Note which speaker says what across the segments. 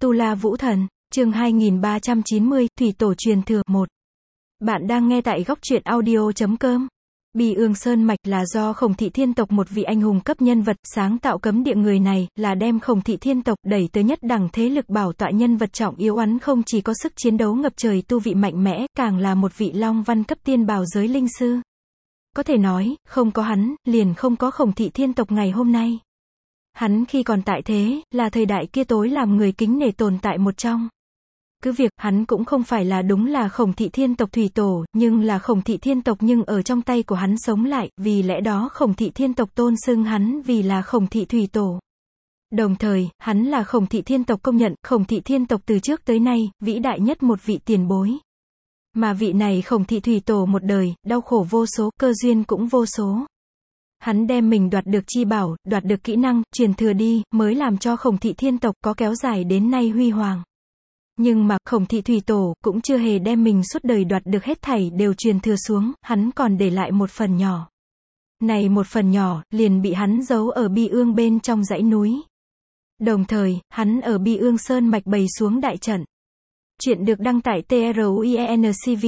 Speaker 1: Tu La Vũ Thần, chương 2390, Thủy Tổ truyền thừa 1. Bạn đang nghe tại góc truyện audio.com. Bi Ương Sơn Mạch là do Khổng Thị Thiên tộc, một vị anh hùng cấp nhân vật sáng tạo cấm địa. Người này là đem Khổng Thị Thiên tộc đẩy tới nhất đẳng thế lực, bảo tọa nhân vật trọng yếu. Hắn không chỉ có sức chiến đấu ngập trời, tu vị mạnh mẽ, càng là một vị long văn cấp tiên bào giới linh sư. Có thể nói, không có hắn, liền không có Khổng Thị Thiên tộc ngày hôm nay. Hắn khi còn tại thế, là thời đại kia tối làm người kính nể tồn tại một trong. Cứ việc, hắn cũng không phải là đúng là Khổng Thị Thiên tộc thủy tổ, nhưng là Khổng Thị Thiên tộc nhưng ở trong tay của hắn sống lại, vì lẽ đó Khổng Thị Thiên tộc tôn xưng hắn vì là Khổng Thị thủy tổ. Đồng thời, hắn là Khổng Thị Thiên tộc công nhận, Khổng Thị Thiên tộc từ trước tới nay, vĩ đại nhất một vị tiền bối. Mà vị này Khổng Thị thủy tổ một đời, đau khổ vô số, cơ duyên cũng vô số. Hắn đem mình đoạt được chi bảo, đoạt được kỹ năng, truyền thừa đi, mới làm cho Khổng Thị Thiên tộc có kéo dài đến nay huy hoàng. Nhưng mà, Khổng Thị thủy tổ, cũng chưa hề đem mình suốt đời đoạt được hết thảy đều truyền thừa xuống, hắn còn để lại một phần nhỏ. Này một phần nhỏ, liền bị hắn giấu ở Bi Ương bên trong dãy núi. Đồng thời, hắn ở Bi Ương Sơn Mạch bày xuống đại trận. Chuyện được đăng tải TRUIENCV.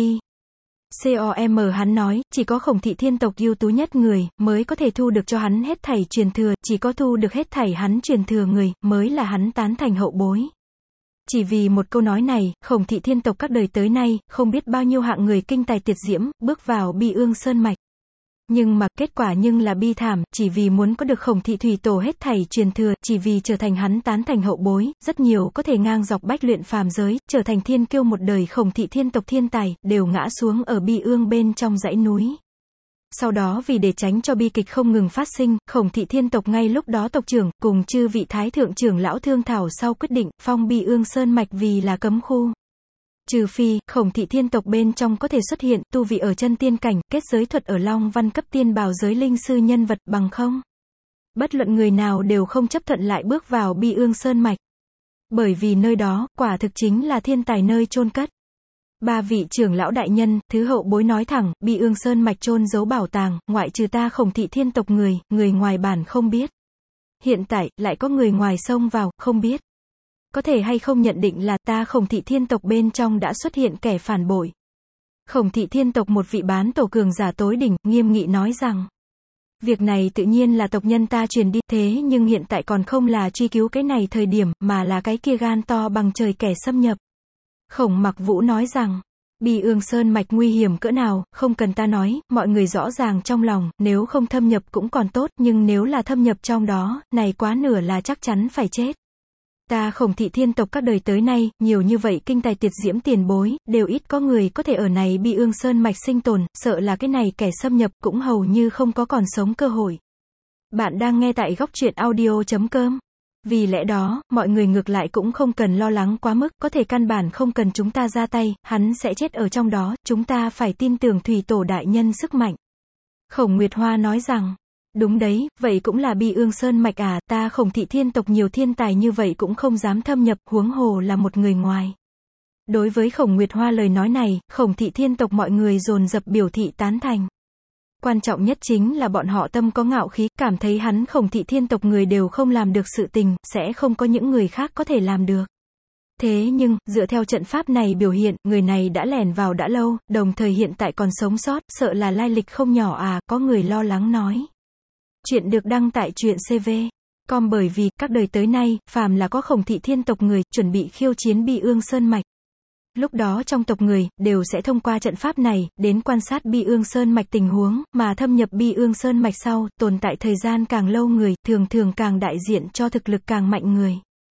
Speaker 1: Hắn nói, chỉ có Khổng Thị Thiên tộc ưu tú nhất người, mới có thể thu được cho hắn hết thảy truyền thừa, chỉ có thu được hết thảy hắn truyền thừa người, mới là hắn tán thành hậu bối. Chỉ vì một câu nói này, Khổng Thị Thiên tộc các đời tới nay, không biết bao nhiêu hạng người kinh tài tuyệt diễm, bước vào Bi Ương Sơn Mạch. Nhưng mà, kết quả nhưng là bi thảm, chỉ vì muốn có được Khổng Thị thủy tổ hết thảy truyền thừa, chỉ vì trở thành hắn tán thành hậu bối, rất nhiều có thể ngang dọc bách luyện phàm giới, trở thành thiên kiêu một đời Khổng Thị Thiên tộc thiên tài, đều ngã xuống ở Bi Ương bên trong dãy núi. Sau đó vì để tránh cho bi kịch không ngừng phát sinh, Khổng Thị Thiên tộc ngay lúc đó tộc trưởng, cùng chư vị thái thượng trưởng lão thương thảo sau quyết định, phong Bi Ương Sơn Mạch vì là cấm khu. Trừ phi, Khổng Thị Thiên tộc bên trong có thể xuất hiện, tu vị ở chân tiên cảnh, kết giới thuật ở long văn cấp tiên bào giới linh sư nhân vật, bằng không. Bất luận người nào đều không chấp thuận lại bước vào Bi Ương Sơn Mạch. Bởi vì nơi đó, quả thực chính là thiên tài nơi chôn cất. Ba vị trưởng lão đại nhân, thứ hậu bối nói thẳng, Bi Ương Sơn Mạch chôn giấu bảo tàng, ngoại trừ ta Khổng Thị Thiên tộc người ngoài bản không biết. Hiện tại, lại có người ngoài xông vào, không biết. Có thể hay không nhận định là ta Khổng Thị Thiên tộc bên trong đã xuất hiện kẻ phản bội. Khổng Thị Thiên tộc một vị bán tổ cường giả tối đỉnh, nghiêm nghị nói rằng. Việc này tự nhiên là tộc nhân ta truyền đi, thế nhưng hiện tại còn không là truy cứu cái này thời điểm, mà là cái kia gan to bằng trời kẻ xâm nhập. Khổng Mặc Vũ nói rằng, Bi Ương Sơn Mạch nguy hiểm cỡ nào, không cần ta nói, mọi người rõ ràng trong lòng, nếu không thâm nhập cũng còn tốt, nhưng nếu là thâm nhập trong đó, này quá nửa là chắc chắn phải chết. Ta Khổng Thị Thiên tộc các đời tới nay, nhiều như vậy kinh tài tuyệt diễm tiền bối, đều ít có người có thể ở này Bi Ương Sơn Mạch sinh tồn, sợ là cái này kẻ xâm nhập cũng hầu như không có còn sống cơ hội. Bạn đang nghe tại góc truyện audio.com. Vì lẽ đó, mọi người ngược lại cũng không cần lo lắng quá mức, có thể căn bản không cần chúng ta ra tay, hắn sẽ chết ở trong đó, chúng ta phải tin tưởng thủy tổ đại nhân sức mạnh. Khổng Nguyệt Hoa nói rằng, đúng đấy, vậy cũng là Bi Ương Sơn Mạch à, ta Khổng Thị Thiên tộc nhiều thiên tài như vậy cũng không dám thâm nhập, huống hồ là một người ngoài. Đối với Khổng Nguyệt Hoa lời nói này, Khổng Thị Thiên tộc mọi người dồn dập biểu thị tán thành. Quan trọng nhất chính là bọn họ tâm có ngạo khí, cảm thấy hắn Khổng Thị Thiên tộc người đều không làm được sự tình, sẽ không có những người khác có thể làm được. Thế nhưng, dựa theo trận pháp này biểu hiện, người này đã lẻn vào đã lâu, đồng thời hiện tại còn sống sót, sợ là lai lịch không nhỏ à, có người lo lắng nói. Chuyện được đăng tại truyện CV.com. Bởi vì, các đời tới nay, phàm là có Khổng Thị Thiên tộc người, chuẩn bị khiêu chiến Bi Ương Sơn Mạch. Lúc đó trong tộc người, đều sẽ thông qua trận pháp này, đến quan sát Bi Ương Sơn Mạch tình huống, mà thâm nhập Bi Ương Sơn Mạch sau, tồn tại thời gian càng lâu người, thường thường càng đại diện cho thực lực càng mạnh người.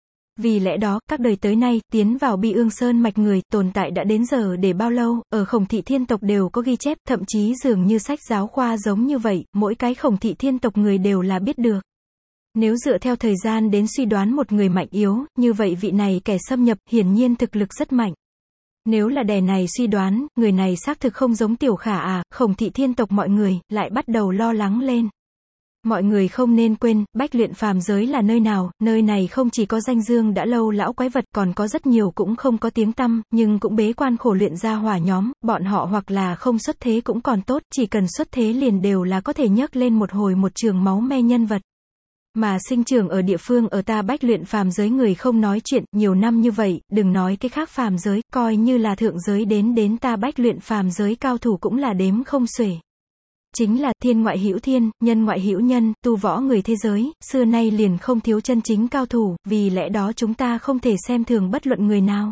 Speaker 1: Vì lẽ đó, các đời tới nay, tiến vào Bi Ương Sơn Mạch người, tồn tại đã đến giờ để bao lâu, ở Khổng Thị Thiên tộc đều có ghi chép, thậm chí dường như sách giáo khoa giống như vậy, mỗi cái Khổng Thị Thiên tộc người đều là biết được. Nếu dựa theo thời gian đến suy đoán một người mạnh yếu, như vậy vị này kẻ xâm nhập, hiển nhiên thực lực rất mạnh. Nếu là đè này suy đoán, người này xác thực không giống Tiểu Khả à, Khổng Thị Thiên tộc mọi người, lại bắt đầu lo lắng lên. Mọi người không nên quên, bách luyện phàm giới là nơi nào, nơi này không chỉ có danh dương đã lâu lão quái vật, còn có rất nhiều cũng không có tiếng tăm, nhưng cũng bế quan khổ luyện ra hỏa nhóm, bọn họ hoặc là không xuất thế cũng còn tốt, chỉ cần xuất thế liền đều là có thể nhấc lên một hồi một trường máu me nhân vật. Mà sinh trưởng ở địa phương ở ta bách luyện phàm giới người không nói chuyện, nhiều năm như vậy, đừng nói cái khác phàm giới, coi như là thượng giới đến ta bách luyện phàm giới cao thủ cũng là đếm không xuể. Chính là thiên ngoại hữu thiên, nhân ngoại hữu nhân, tu võ người thế giới, xưa nay liền không thiếu chân chính cao thủ, vì lẽ đó chúng ta không thể xem thường bất luận người nào.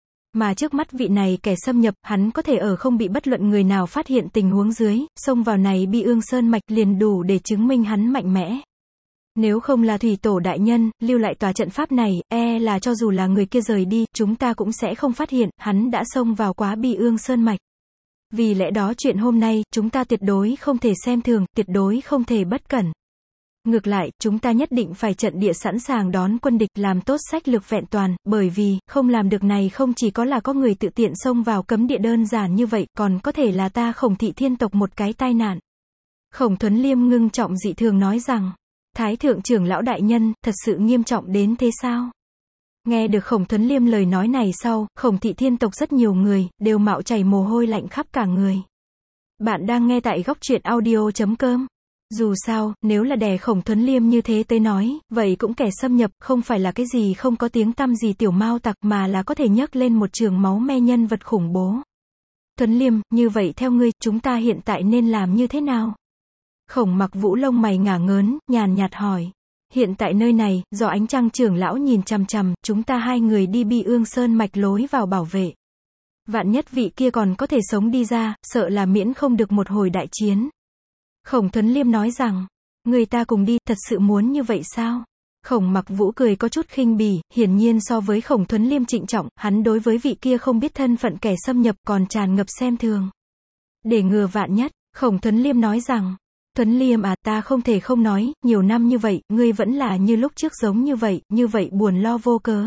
Speaker 1: Mà trước mắt vị này kẻ xâm nhập, hắn có thể ở không bị bất luận người nào phát hiện tình huống dưới, xông vào này Bi Ương Sơn mạch liền đủ để chứng minh hắn mạnh mẽ. Nếu không là thủy tổ đại nhân, lưu lại tòa trận pháp này, là cho dù là người kia rời đi, chúng ta cũng sẽ không phát hiện, hắn đã xông vào quá Bi Ương Sơn mạch. Vì lẽ đó chuyện hôm nay, chúng ta tuyệt đối không thể xem thường, tuyệt đối không thể bất cẩn. Ngược lại, chúng ta nhất định phải trận địa sẵn sàng đón quân địch, làm tốt sách lược vẹn toàn, bởi vì, không làm được này không chỉ có là có người tự tiện xông vào cấm địa đơn giản như vậy, còn có thể là ta Khổng thị thiên tộc một cái tai nạn. Khổng Thuấn Liêm ngưng trọng dị thường nói rằng, Thái thượng trưởng lão đại nhân, thật sự nghiêm trọng đến thế sao? Nghe được Khổng Thuấn Liêm lời nói này sau, Khổng thị thiên tộc rất nhiều người, đều mạo chảy mồ hôi lạnh khắp cả người. Bạn đang nghe tại góc truyện audio.com. Dù sao, nếu là đè Khổng Thuấn Liêm như thế tới nói, vậy cũng kẻ xâm nhập, không phải là cái gì không có tiếng tăm gì tiểu mao tặc mà là có thể nhấc lên một trường máu me nhân vật khủng bố. Thuấn Liêm, như vậy theo ngươi, chúng ta hiện tại nên làm như thế nào? Khổng Mặc Vũ lông mày ngả ngớn, nhàn nhạt hỏi. Hiện tại nơi này, do Ánh Trăng trưởng lão nhìn chằm chằm, chúng ta hai người đi Bi Ương Sơn mạch lối vào bảo vệ. Vạn nhất vị kia còn có thể sống đi ra, sợ là miễn không được một hồi đại chiến. Khổng Thuấn Liêm nói rằng, người ta cùng đi, thật sự muốn như vậy sao? Khổng Mặc Vũ cười có chút khinh bỉ, hiển nhiên so với Khổng Thuấn Liêm trịnh trọng, hắn đối với vị kia không biết thân phận kẻ xâm nhập còn tràn ngập xem thường. Để ngừa vạn nhất, Khổng Thuấn Liêm nói rằng, Thuấn Liêm à, ta không thể không nói, nhiều năm như vậy, ngươi vẫn là như lúc trước giống như vậy buồn lo vô cớ.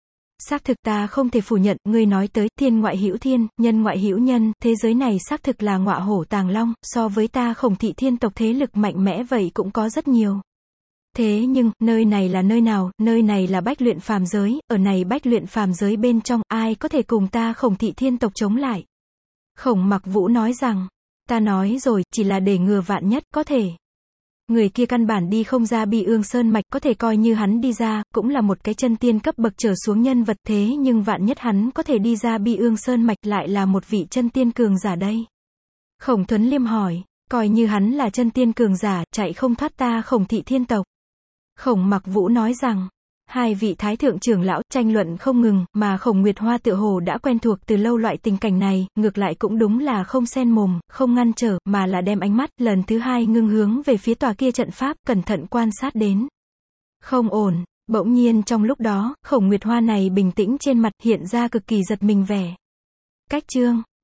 Speaker 1: Xác thực ta không thể phủ nhận, ngươi nói tới, thiên ngoại hữu thiên, nhân ngoại hữu nhân, thế giới này xác thực là ngọa hổ tàng long, so với ta Khổng thị thiên tộc thế lực mạnh mẽ vậy cũng có rất nhiều. Thế nhưng, nơi này là nơi nào, nơi này là bách luyện phàm giới, ở này bách luyện phàm giới bên trong, ai có thể cùng ta Khổng thị thiên tộc chống lại? Khổng Mặc Vũ nói rằng, ta nói rồi, chỉ là để ngừa vạn nhất, có thể. Người kia căn bản đi không ra Bi Ương Sơn mạch, có thể coi như hắn đi ra, cũng là một cái chân tiên cấp bậc trở xuống nhân vật, thế nhưng vạn nhất hắn có thể đi ra Bi Ương Sơn mạch lại là một vị chân tiên cường giả đây. Khổng Thuấn Liêm hỏi, coi như hắn là chân tiên cường giả, chạy không thoát ta Khổng thị thiên tộc. Khổng Mặc Vũ nói rằng, hai vị thái thượng trưởng lão tranh luận không ngừng, mà Khổng Nguyệt Hoa tựa hồ đã quen thuộc từ lâu loại tình cảnh này, ngược lại cũng đúng là không xen mồm, không ngăn trở, mà là đem ánh mắt lần thứ hai ngưng hướng về phía tòa kia trận pháp, cẩn thận quan sát đến. Không ổn, bỗng nhiên trong lúc đó, Khổng Nguyệt Hoa này bình tĩnh trên mặt hiện ra cực kỳ giật mình vẻ. Cách chương